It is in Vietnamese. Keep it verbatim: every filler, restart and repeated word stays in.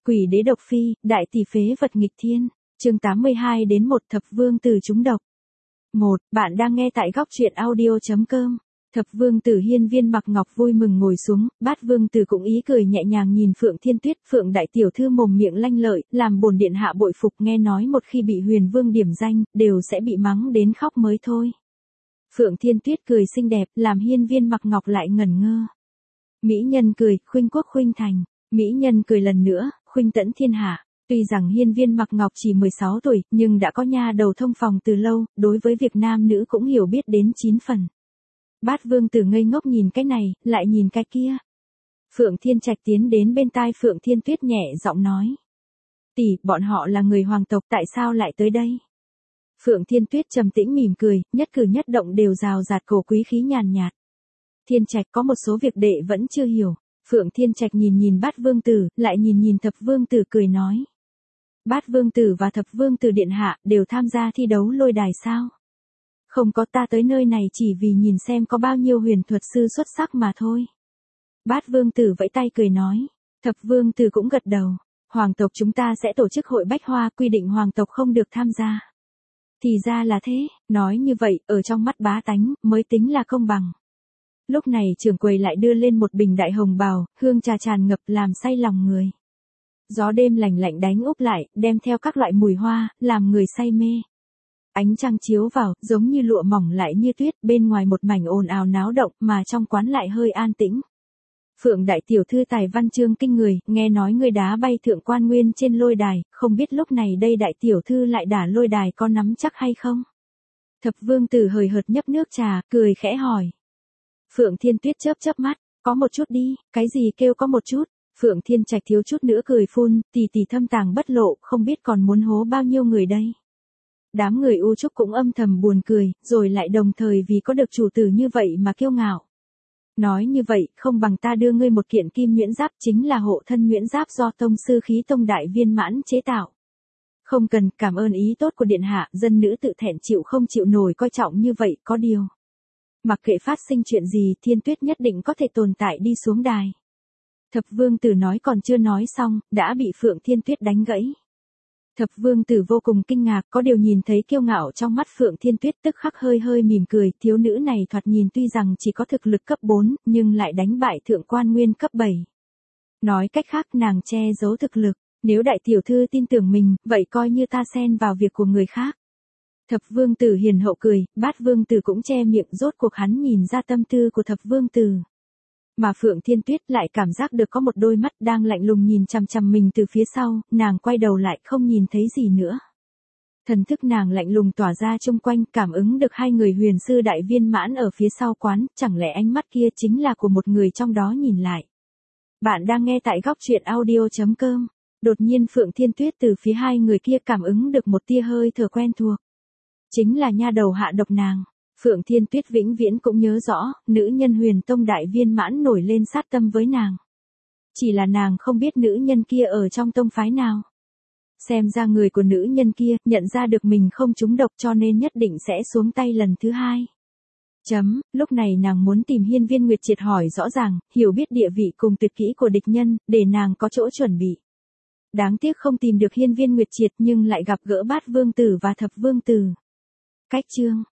Quỷ đế độc phi, đại tỷ phế vật nghịch thiên. Chương tám mươi hai đến một thập vương tử trúng độc. một. Bạn đang nghe tại góc truyện audio.com. Thập vương tử Hiên Viên Mặc Ngọc vui mừng ngồi xuống, Bát vương tử cũng ý cười nhẹ nhàng nhìn Phượng Thiên Tuyết. Phượng đại tiểu thư mồm miệng lanh lợi, làm bổn điện hạ bội phục, nghe nói một khi bị Huyền Vương điểm danh, đều sẽ bị mắng đến khóc mới thôi. Phượng Thiên Tuyết cười xinh đẹp, làm Hiên Viên Mặc Ngọc lại ngẩn ngơ. Mỹ nhân cười, khuynh quốc khuynh thành. Mỹ nhân cười lần nữa, khuynh tẫn thiên hạ. Tuy rằng Hiên Viên Mặc Ngọc chỉ mười sáu tuổi, nhưng đã có nha đầu thông phòng từ lâu, đối với việc nam nữ cũng hiểu biết đến chín phần. Bát vương tử ngây ngốc nhìn cái này, lại nhìn cái kia. Phượng Thiên Trạch tiến đến bên tai Phượng Thiên Tuyết nhẹ giọng nói. Tỷ, bọn họ là người hoàng tộc, tại sao lại tới đây? Phượng Thiên Tuyết trầm tĩnh mỉm cười, nhất cử nhất động đều rào rạt cổ quý khí nhàn nhạt. Thiên Trạch, có một số việc đệ vẫn chưa hiểu. Phượng Thiên Trạch nhìn nhìn Bát vương tử, lại nhìn nhìn Thập vương tử cười nói. Bát vương tử và Thập vương tử điện hạ đều tham gia thi đấu lôi đài sao? Không có, ta tới nơi này chỉ vì nhìn xem có bao nhiêu huyền thuật sư xuất sắc mà thôi. Bát vương tử vẫy tay cười nói. Thập vương tử cũng gật đầu. Hoàng tộc chúng ta sẽ tổ chức hội bách hoa, quy định hoàng tộc không được tham gia. Thì ra là thế, nói như vậy, ở trong mắt bá tánh, mới tính là công bằng. Lúc này trưởng quầy lại đưa lên một bình đại hồng bào, hương trà tràn ngập làm say lòng người. Gió đêm lạnh lạnh đánh úp lại, đem theo các loại mùi hoa, làm người say mê. Ánh trăng chiếu vào, giống như lụa mỏng lại như tuyết, bên ngoài một mảnh ồn ào náo động, mà trong quán lại hơi an tĩnh. Phượng đại tiểu thư tài văn chương kinh người, nghe nói người đá bay thượng quan nguyên trên lôi đài, không biết lúc này đây đại tiểu thư lại đả lôi đài có nắm chắc hay không? Thập vương tử hời hợt nhấp nước trà, cười khẽ hỏi. Phượng Thiên Tuyết chớp chớp mắt, có một chút đi, cái gì kêu có một chút? Phượng Thiên Trạch thiếu chút nữa cười phun, tỷ tỷ thâm tàng bất lộ, không biết còn muốn hố bao nhiêu người đây. Đám người U Trúc cũng âm thầm buồn cười, rồi lại đồng thời vì có được chủ tử như vậy mà kiêu ngạo. Nói như vậy, không bằng ta đưa ngươi một kiện kim nhuyễn giáp, chính là hộ thân nhuyễn giáp do tông sư khí tông đại viên mãn chế tạo. Không cần, cảm ơn ý tốt của điện hạ, dân nữ tự thẹn chịu không chịu nổi coi trọng như vậy, có điều. Mặc kệ phát sinh chuyện gì, Thiên Tuyết nhất định có thể tồn tại đi xuống đài. Thập vương tử nói còn chưa nói xong, đã bị Phượng Thiên Tuyết đánh gãy. Thập vương tử vô cùng kinh ngạc, có điều nhìn thấy kiêu ngạo trong mắt Phượng Thiên Tuyết tức khắc hơi hơi mỉm cười, thiếu nữ này thoạt nhìn tuy rằng chỉ có thực lực cấp bốn, nhưng lại đánh bại thượng quan nguyên cấp bảy. Nói cách khác nàng che giấu thực lực, nếu đại tiểu thư tin tưởng mình, vậy coi như ta xen vào việc của người khác. Thập vương tử hiền hậu cười, Bát vương tử cũng che miệng, rốt cuộc hắn nhìn ra tâm tư của thập vương tử. Mà Phượng Thiên Tuyết lại cảm giác được có một đôi mắt đang lạnh lùng nhìn chằm chằm mình từ phía sau, nàng quay đầu lại không nhìn thấy gì nữa. Thần thức nàng lạnh lùng tỏa ra chung quanh, cảm ứng được hai người huyền sư đại viên mãn ở phía sau quán, chẳng lẽ ánh mắt kia chính là của một người trong đó nhìn lại. Bạn đang nghe tại góc truyện audio.com. Đột nhiên Phượng Thiên Tuyết từ phía hai người kia cảm ứng được một tia hơi thở quen thuộc. Chính là nha đầu hạ độc nàng. Phượng Thiên Tuyết vĩnh viễn cũng nhớ rõ, nữ nhân huyền tông đại viên mãn nổi lên sát tâm với nàng. Chỉ là nàng không biết nữ nhân kia ở trong tông phái nào. Xem ra người của nữ nhân kia nhận ra được mình không trúng độc cho nên nhất định sẽ xuống tay lần thứ hai. Chấm, lúc này nàng muốn tìm Hiên Viên Nguyệt Triệt hỏi rõ ràng, hiểu biết địa vị cùng tuyệt kỹ của địch nhân, để nàng có chỗ chuẩn bị. Đáng tiếc không tìm được Hiên Viên Nguyệt Triệt nhưng lại gặp gỡ Bát vương tử và Thập vương tử. Cách chương